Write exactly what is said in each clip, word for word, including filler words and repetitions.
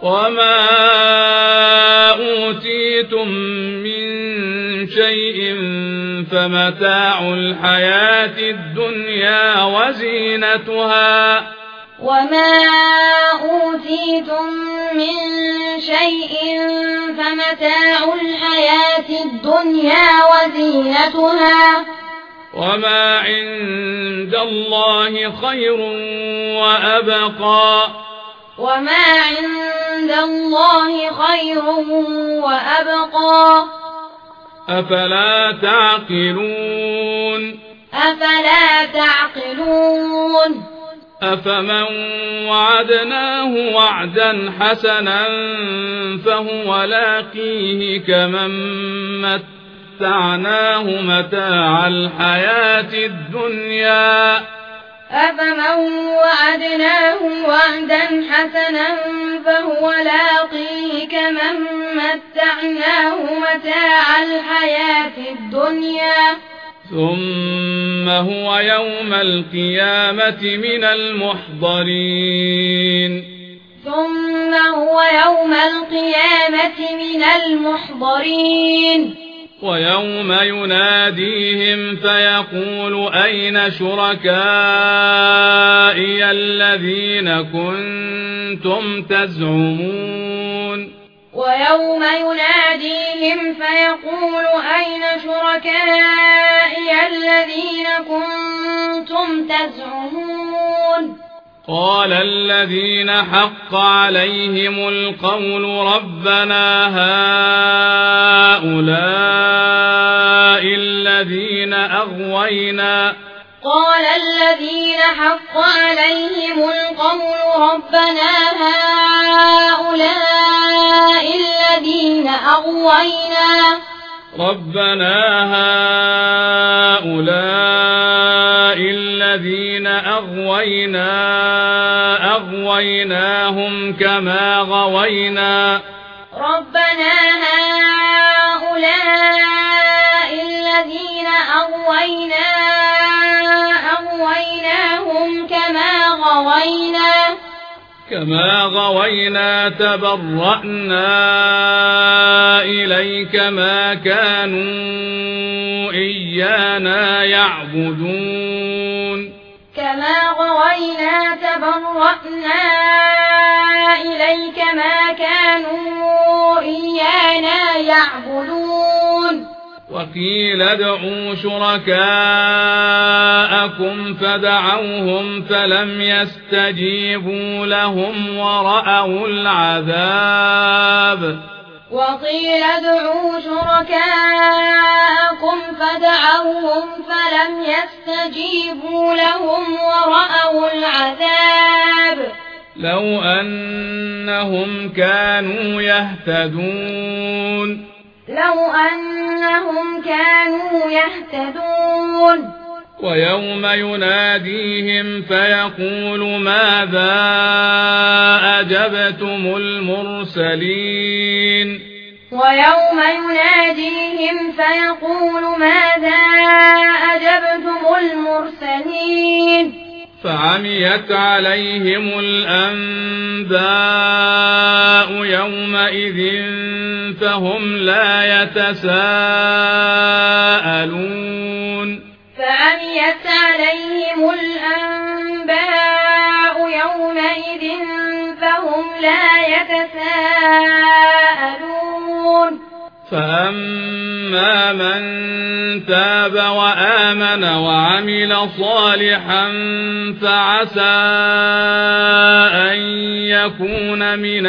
وما أوتيتم من شيء فمتاع الحياة الدنيا وزينتها وما أوتيتم من شيء فمتاع الحياة الدنيا وزينتها وما عند الله خير وأبقى وما عند الله خير وأبقى أفلا تعقلون أفلا تعقلون أفمن وعدناه وعدا حسنا فهو لاقيه كمن متعناه متاع الحياة الدنيا أفمن وعدناه وعدا حسنا فهو لاقيه كمن متعناه متاع الحياة الدنيا ثم هو يوم القيامة من المحضرين ثم هو يوم القيامة من المحضرين ويوم يناديهم فيقول أين شركائي الذين كنتم تزعمون ويوم يناديهم فيقول أين شركائي الذين كنتم تزعمون قال الذين حق عليهم القول ربنا هؤلاء الذين أغوينا قال الذين حق عليهم القول ربنا هؤلاء الذين أغوينا ربنا هؤلاء الذين أغوينا أغويناهم كما غوينا ربنا هؤلاء الذين أغوينا أغويناهم كما غوينا كما غوينا تبرأنا إليك ما كانوا إيانا يعبدون كما غوينا تبرأنا إليك ما كانوا إيانا يعبدون وقيل ادعوا شركاءكم فدعوهم فلم يستجيبوا لهم ورأوا العذاب وقيل ادعوا شركاءكم فدعوهم فلم يستجيبوا لهم ورأوا العذاب لو أنهم كانوا يهتدون لو أنهم كانوا يهتدون ويوم يناديهم فيقول ماذا أجبتم المرسلين ويوم يناديهم فيقول ماذا أجبتم المرسلين فعميت عليهم الأنباء يومئذ فهم لا يتساءلون فعميت عليهم الأنباء يومئذ فهم لا يتساءلون فأما من تاب وآمن وعمل صالحا فعسى أن يكون من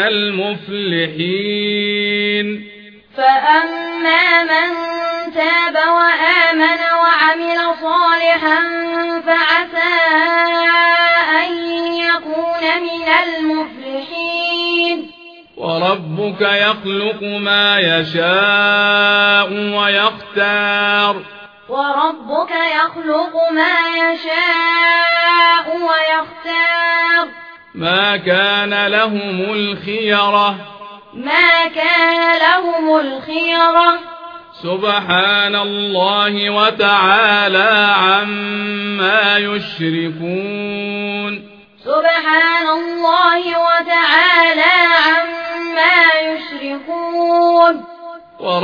المفلحين فأما من تاب وآمن وعمل صالحا فعسى أن يكون من المفلحين وربك يخلق ما يشاء ويختار وربك يخلق ما يشاء ويختار ما كان لهم الخيرة ما كان لهم الخيرة سبحان الله وتعالى عما يشركون سبحان الله وتعالى عما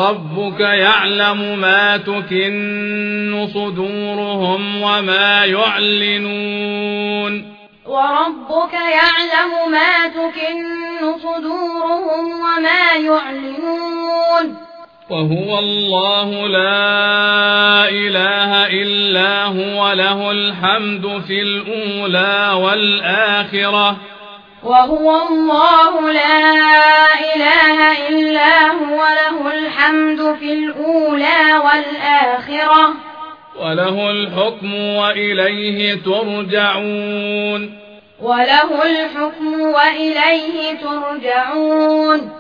وربك يعلم ما تكن صدورهم وما يعلنون وربك يعلم ما تكن صدورهم وما يعلنون وهو الله لا إله إلا هو له الحمد في الأولى والآخرة وهو الله لا إله إلا هو له الحمد في الأولى والآخرة وله الحكم وإليه ترجعون وله الحكم وإليه ترجعون